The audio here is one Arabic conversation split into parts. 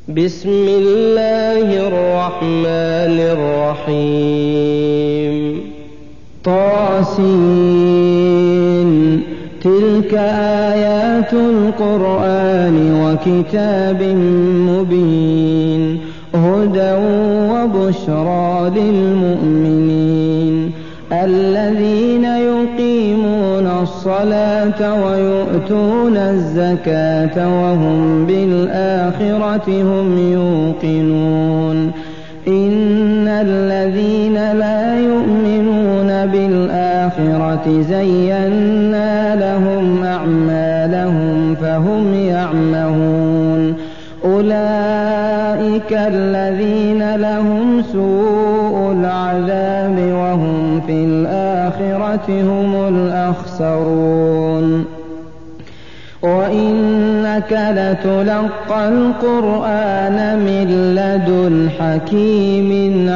بسم الله الرحمن الرحيم. طاسين. تلك آيات القرآن وكتاب مبين هدى وبشرى للمؤمنين الذين يقيمون الصلاة ويؤتون الزكاة وهم بالآخرة هم يوقنون. إن الذين لا يؤمنون بالآخرة زينا لهم أعمالهم فهم يعمهون. أولئك الذين لهم سوء العذاب وهم في الآخرة هم الأخسرون. وإنك لتلقى القرآن من لدن حكيم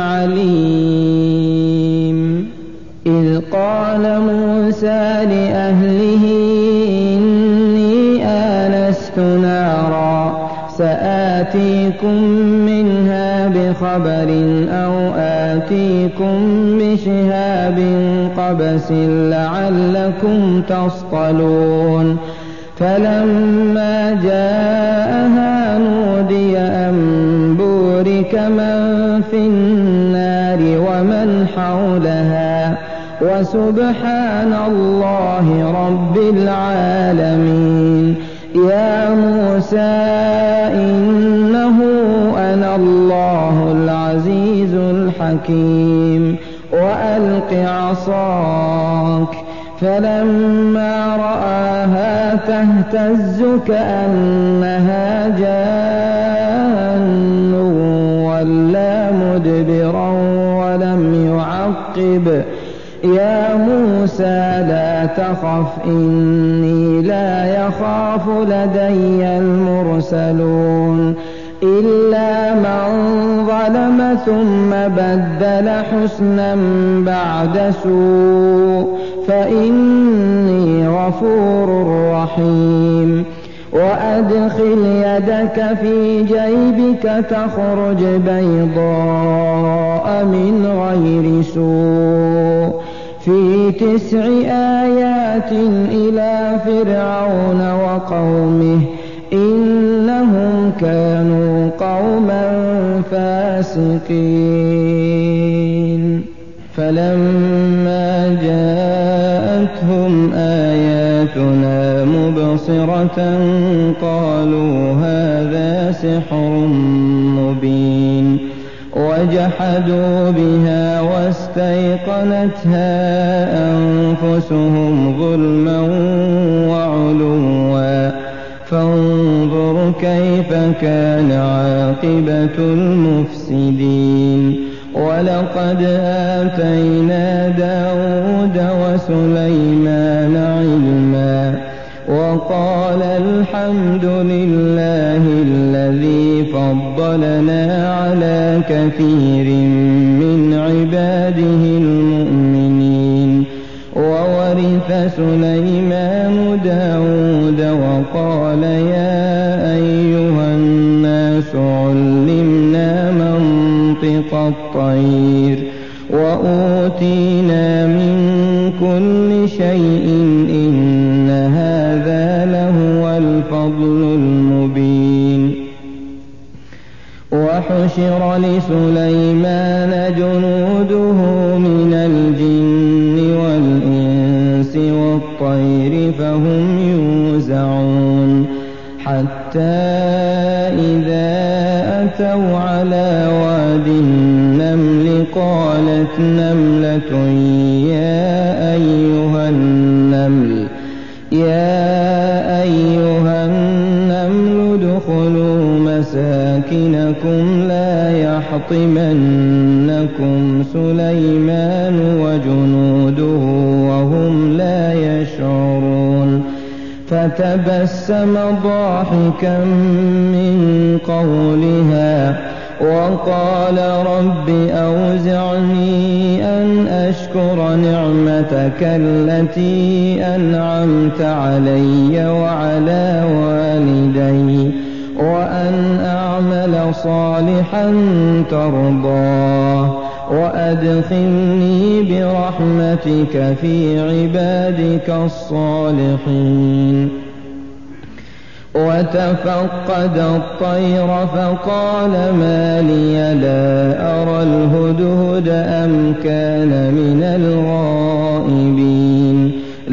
عليم. إذ قال موسى لأهله إني آنست نارا سآتيكم منها بخبر أو آتيكم بشهاب قبس لعلكم تصطلون. فلما جاءها نودي أن بورك من في النار ومن حولها وسبحان الله رب العالمين. يا موسى إنه أنا الله العزيز الحكيم وألق عصاك. فلما رآها تهتز كأنها جان ولا مدبرا ولم يعقب. يا موسى لا تخف إني لا يخاف لدي المرسلون إلا من ظلم ثم بدل حسنا بعد سوء فإني غفور رحيم. وأدخل يدك في جيبك تخرج بيضاء من غير سوء في 9 آيات إلى فرعون وقومه إنهم كانوا قوما فاسقين. فلما جاءتهم آياتنا مبصرة قالوا هذا سحر مبين وجحدوا بها واستيقنتها أنفسهم ظلما وعلوا فانظر كيف كان عاقبة المفسدين. ولقد آتينا داود وسليمان علما وقال الحمد لله الذي فضلنا على كثير من عباده المؤمنين. وورث سليمان داود وقال يا أيها الناس علمنا منطق الطير وأوتينا من كل شيء إن هذا لهو الفضل المبين. وحشر لسليمان جنوده من الجن والإنس والطير فهم يوزعون حتى إذا أتوا على واد النمل قالت نملة يا أيها النمل ادخلوا مساكنكم لا يحطمنكم سليمان وجنوده وهم لا يشعرون. فتبسم ضاحكا من قولها وقال رب أوزعني أن أشكر نعمتك التي أنعمت علي وعلى والدي وأن أعمل أعمل صالحا ترضاه وأدخلني برحمتك في عبادك الصالحين. وتفقد الطير فقال ما لي لا أرى الهدهد أم كان من الغائبين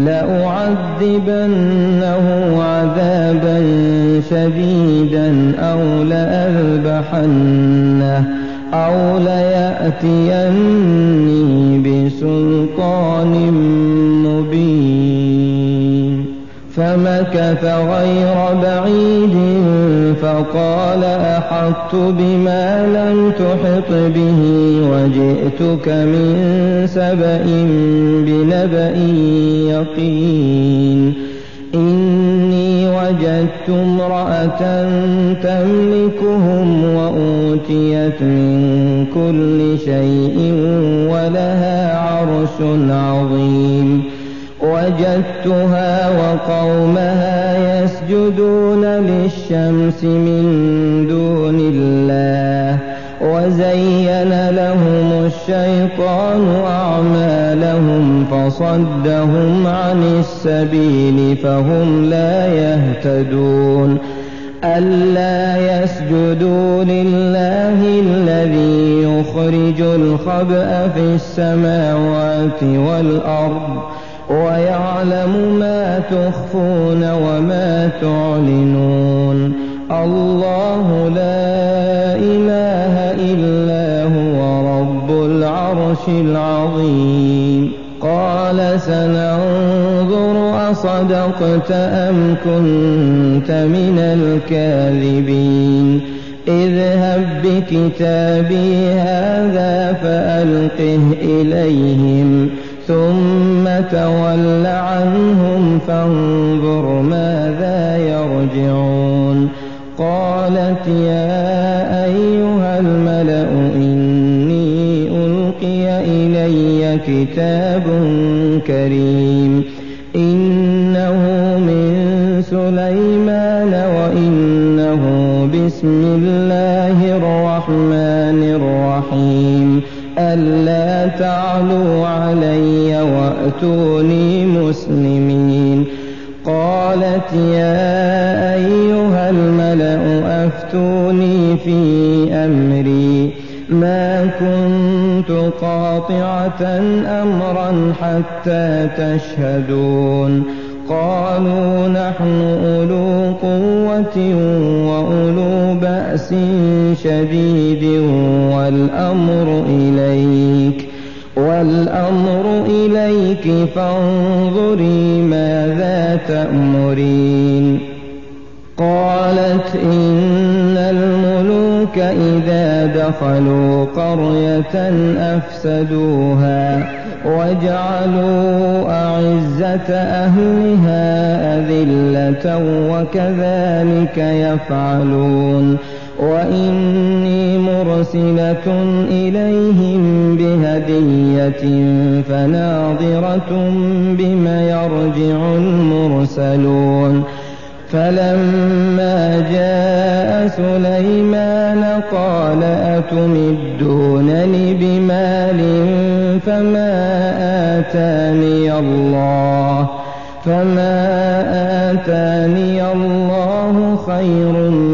لأعذبنه عذابا شديدا أو لأذبحنه أو ليأتيني بسلطان مبين. فمكث غير بعيد فقال أحطت بما لم تحط به وجئتك من سبأ بنبأ يقين. إني وجدت امرأة تملكهم وأوتيت من كل شيء ولها عرش عظيم. وجدتها وقومها يسجدون للشمس من دون الله وزين لهم الشيطان أعمالهم فصدهم عن السبيل فهم لا يهتدون. ألا يسجدوا لله الذي يخرج الخبأ في السماوات والأرض ويعلم ما تخفون وما تعلنون. الله لا إله إلا هو رب العرش العظيم. قال سننظر أصدقت أم كنت من الكاذبين. اذهب بكتابي هذا فألقه إليهم ثم تول عنهم فانظر ماذا يرجعون. قالت يا أيها الملأ إني ألقي إلي كتاب كريم إنه من سليمان وإنه بسم الله الرحمن الرحيم ألا تعلوا علي وأتوني مسلمين. قالت يا أيها الملأ أفتوني في أمري ما كنت قاطعة أمرا حتى تشهدون. قالوا نحن أولو قوة وأولو بأس شديد والأمر إليك فانظري ماذا تأمرين. قالت إن الملوك إذا دخلوا قرية أفسدوها وجعلوا أعزة أهلها أذلة وكذلك يفعلون. وإني مرسلة إليهم بهدية فناظرة بما يرجع المرسلون. فلما جاء سليمان قال أتمدونني بمال فما آتاني الله خير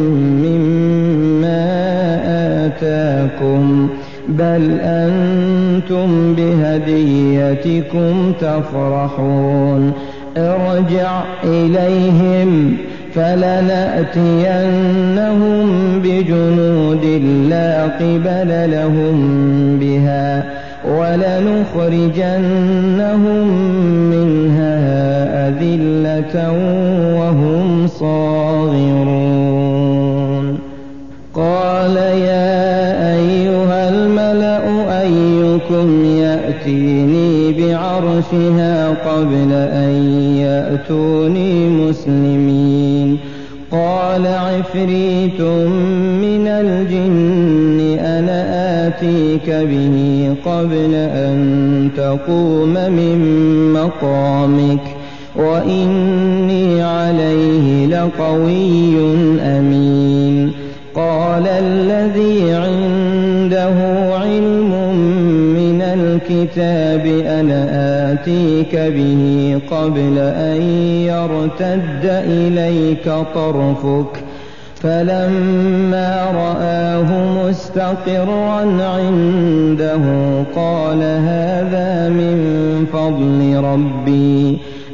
مما آتاكم بل أنتم بهديتكم تفرحون. ارجع إليهم فلنأتينهم بجنود لا قبل لهم بها ولنخرجنهم منها أذلة وهم صاغرون. قال يا أيها الملأ أيكم يأتيني بعرشها قبل أن يأتوني مسلمين. قال عفريت من الجن أنا آتيك به قبل أن تقوم من مقامك وإني عليه لقوي أمين. قال الذي عنده علم من الكتاب أنا آتيك به قبل أن يرتد إليك طرفك فلما رآه مستقرا عنده قال هذا من فضل ربي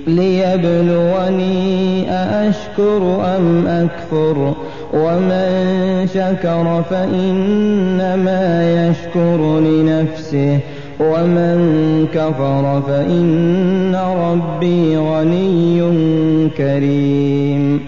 ليبلوني أأشكر أم أكفر ومن شكر فإنما يشكر لنفسه ومن كفر فإن ربي غني كريم.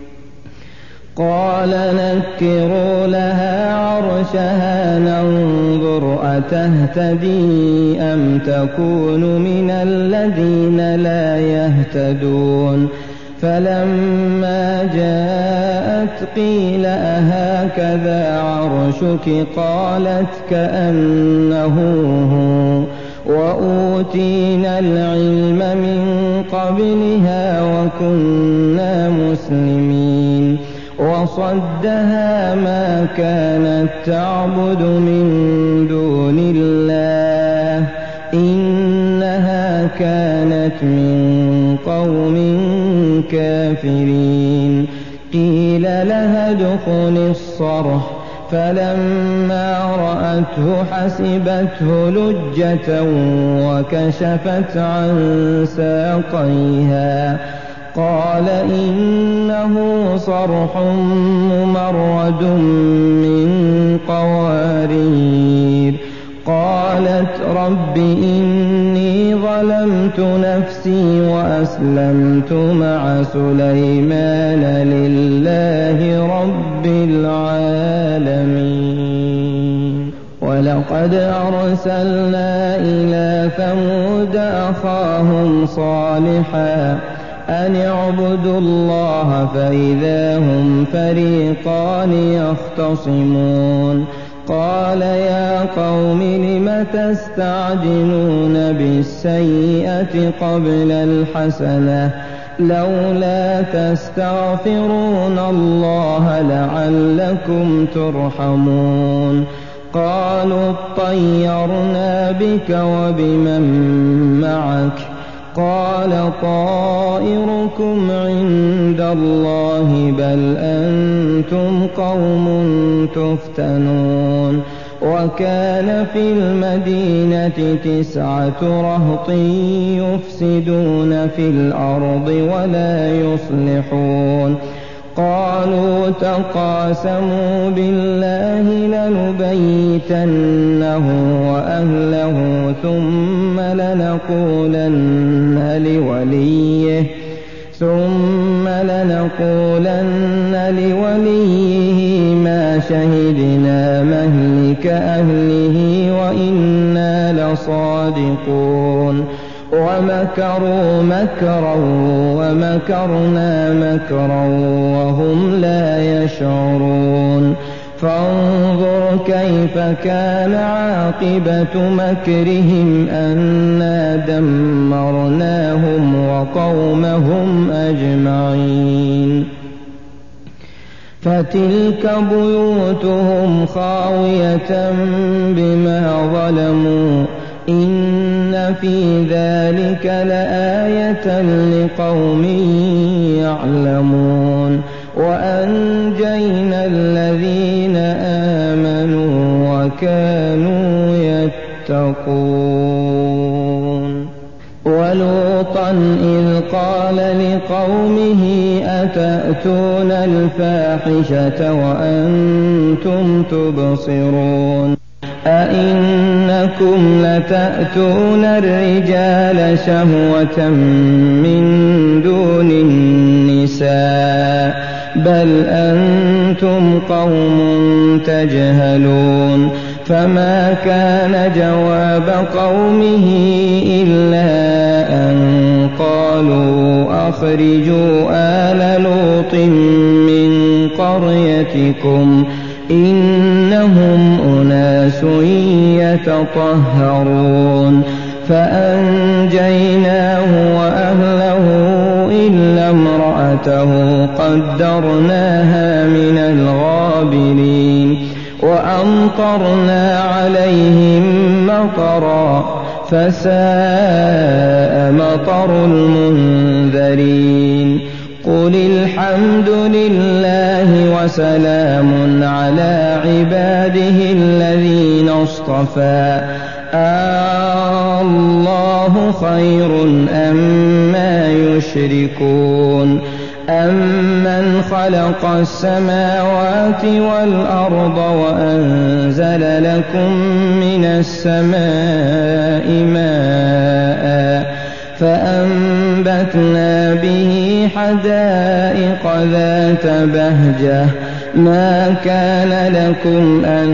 قال نكروا لها عرشها ننظر أتهتدي أم تكون من الذين لا يهتدون فلما جاءت قيل أهكذا عرشك قالت كأنه هو وأوتينا العلم من قبلها وكنا مسلمين وصدها ما كانت تعبد من دون الله إنها كانت من قوم كافرين. قيل لها ادخل الصرح فلما رأته حسبته لجة وكشفت عن ساقيها قال إنه صرح ممرد من قوارير. قالت رب إني ظلمت نفسي وأسلمت مع سليمان لله رب العالمين. ولقد أرسلنا إلى ثمود أخاهم صالحا أن اعبدوا الله فإذا هم فريقان يختصمون. قال يا قوم لم تستعجلون بالسيئة قبل الحسنة لولا تستغفرون الله لعلكم ترحمون. قالوا اطيرنا بك وبمن معك قال طائركم عند الله بل أنتم قوم تفتنون. وكان في المدينة 9 رهط يفسدون في الأرض ولا يصلحون. قالوا تقاسموا بالله لنبيتنه وأهله ثم لنقولن لوليه ما شهدنا مهلك أهله وإنا لصادقون. ومكروا مكرا ومكرنا مكرا وهم لا يشعرون. فانظر كيف كان عاقبة مكرهم أنا دمرناهم وقومهم أجمعين. فتلك بيوتهم خاوية بما ظلموا إن في ذلك لآية لقوم يعلمون. وأنجينا الذين آمنوا وكانوا يتقون. ولوطا إذ قال لقومه أتأتون الفاحشة وأنتم تبصرون أئنكم لتأتون الرجال شهوة من دون النساء بل أنتم قوم تجهلون. فما كان جواب قومه إلا أن قالوا أخرجوا آل لوط من قريتكم إنهم أناس يتطهرون. فأنجيناه وأهله إلا امرأته قدرناها من الغابرين. وأمطرنا عليهم مطرا فساء مطر المنذرين قل الحمد لله وسلام على عباده الذين اصطفى الله خير أما يشركون أمن خلق السماوات والأرض وأنزل لكم من السماء ماء فأنبتنا به حدائق ذات بهجة ما كان لكم أن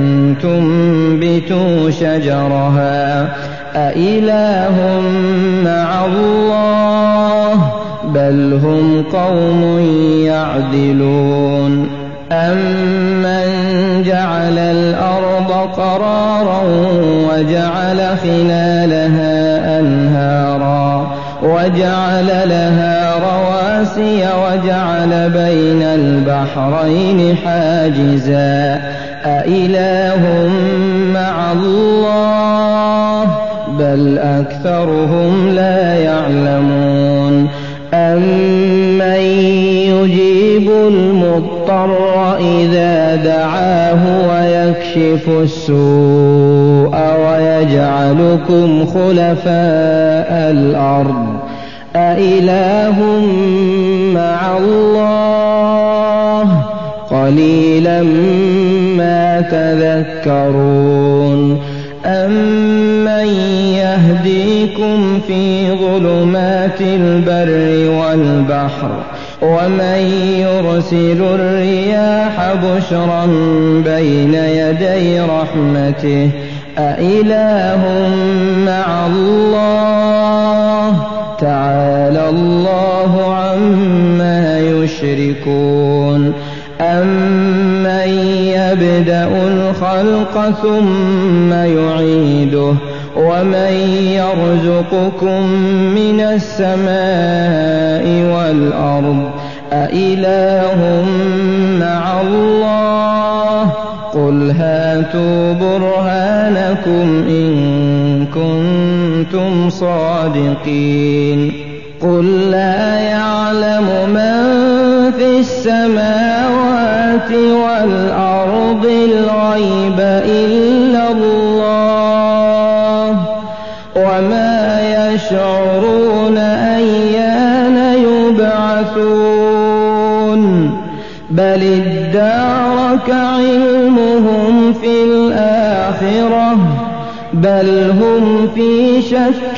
تنبتوا شجرها أإله مع الله بل هم قوم يعدلون أمن جعل الأرض قرارا وجعل خلالها أنهارا وجعل لها رواسي وجعل بين البحرين حاجزا أإله مع الله بل أكثرهم لا يعلمون أمن يجيب المضطر إذا دعاه ويكشف السوء ويجعلكم خلفاء الأرض أإله مع الله قليلا ما تذكرون أمن يهديكم في ظلمات البر والبحر ومن يرسل الرياح بشرا بين يدي رحمته أإله مع الله تعالى الله عما يشركون أمن يبدأ الخلق ثم يعيده ومن يرزقكم من السماء والأرض أإله مع الله قل هاتوا برهانكم إن كنتم صادقين قل لا يعلم من في السماوات والأرض الغيب إلا الله وما يشعرون أيان يبعثون بل ادارك علمهم في الآخرة بل هم في شك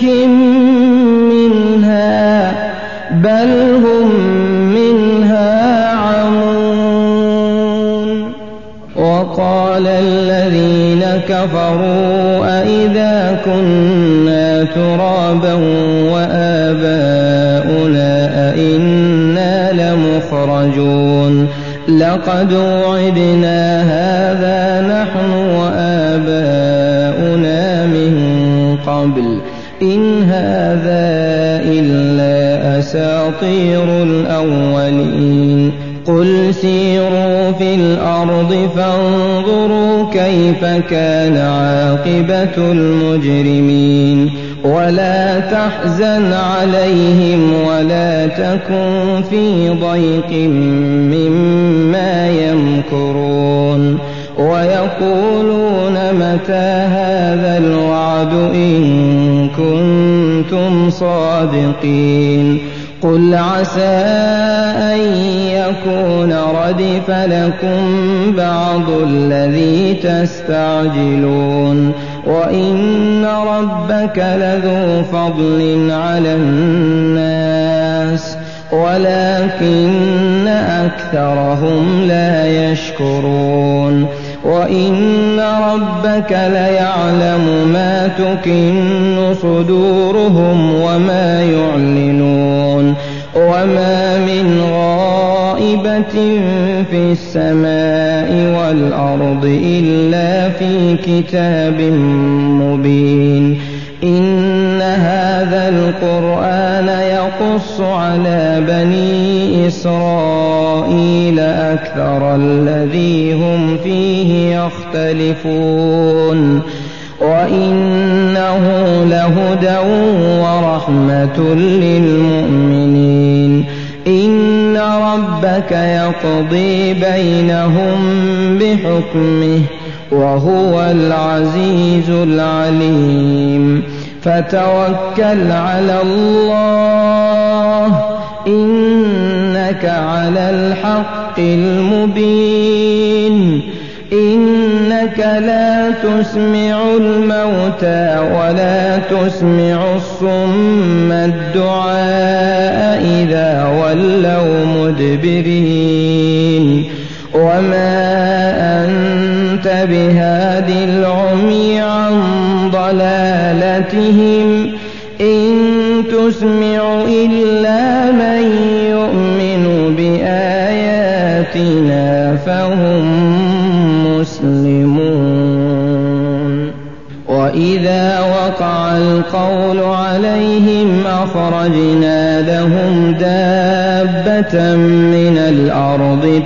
منها بل هم منها عمون وقال الذين كفروا أئذا كنا ترابا وآباؤنا أئنا لمخرجون لقد وعدنا هذا نحن وآباؤنا من قبل إن هذا إلا أساطير الأولين قل سيروا في الأرض فانظروا كيف كان عاقبة المجرمين ولا تحزن عليهم ولا تكن في ضيق مما يمكرون ويقولون متى هذا الوعد إن كنتم صادقين قل عسى أن يكون ردف لكم بعض الذي تستعجلون وإن ربك لذو فضل على الناس ولكن أكثرهم لا يشكرون وإن ربك ليعلم ما تكن صدورهم وما يعلنون وما من غائبة في السماء والأرض إلا في كتاب مبين إن هذا القرآن يقص على بني إسرائيل أكثر الذي هم فيه يختلفون وإنه لهدى ورحمة للمؤمنين إن ربك يقضي بينهم بحكمه وهو العزيز العليم فتوكل على الله إنك على الحق المبين إنك لا تسمع الموتى ولا تسمع الصم الدعاء إذا ولوا مدبرين وما أنت بهاد العمي عن ضلالتهم إن تسمع إلا من يؤمن بآياتنا فهم مسلمون وإذا وقع القول عليهم أخرجنا لهم دابة من الأرض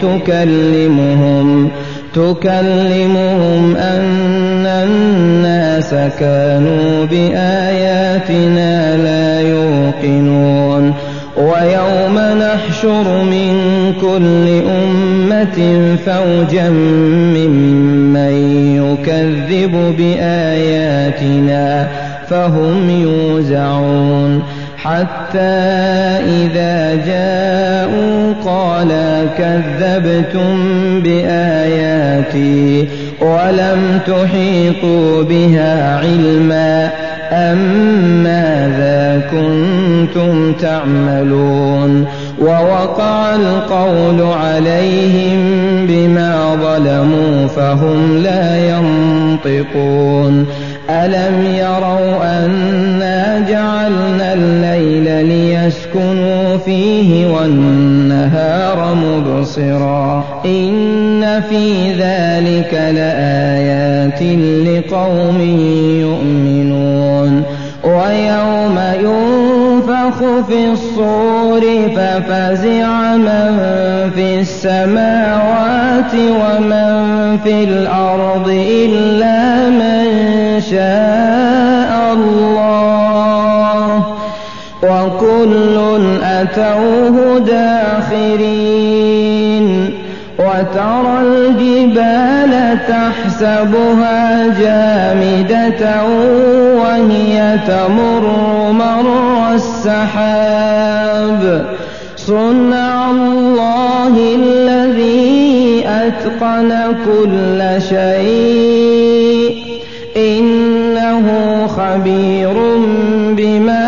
تكلمهم أن الناس كانوا بآياتنا لا يوقنون ويوم نحشر من كل أمة فوجا ممن يكذب بآياتنا فهم يوزعون حتى إذا جاءوا قال كذبتم بآياتي ولم تحيطوا بها علما أم ماذا كنتم تعملون ووقع القول عليهم بما ظلموا فهم لا ينطقون ألم يروا أنا جعلنا الليل ليسكنوا فيه والنهار مبصرا إن في ذلك لآيات لقوم يؤمنون ويوم ينفخ في الصور ففزع من في السماوات ومن في الأرض إلا من شاء الله وكل أتوه داخرين وترى الجبال تحسبها جامدة وهي تمر مر السحاب صنع الله الذي أتقن كل شيء إنه خبير بما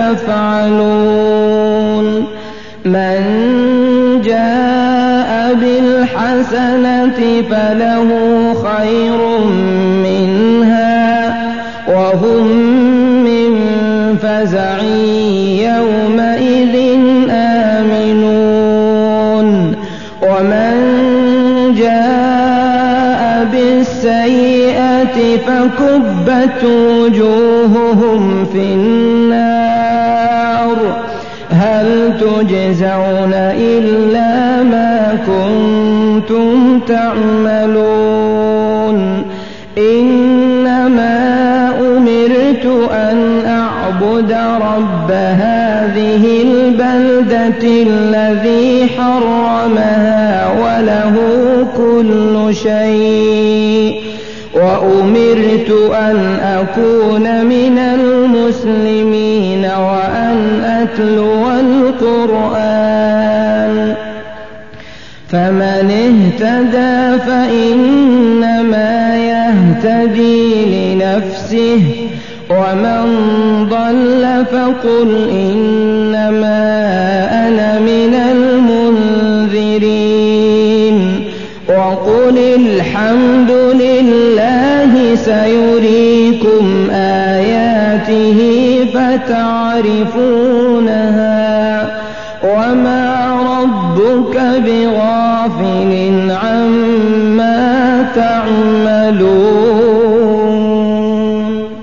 تفعلون من جاء بالحسنة فله خير منها وهم من فزع يومئذ آمنون ومن جاء بالسيئة فكبت وجوههم في النار هل تجزون إلا ما كنتم تعملون إنما أمرت أن أعبد رب هذه البلدة الذي حرمها وله كل شيء وأمرت أن أكون من المسلمين وأن أتلو القرآن فمن اهتدى فإنما يهتدي لنفسه ومن ضل فقل إنما أنا من المنذرين وقل الحمد لله سيريكم آياته فتعرفونها وما ربك بغافل عما تعملون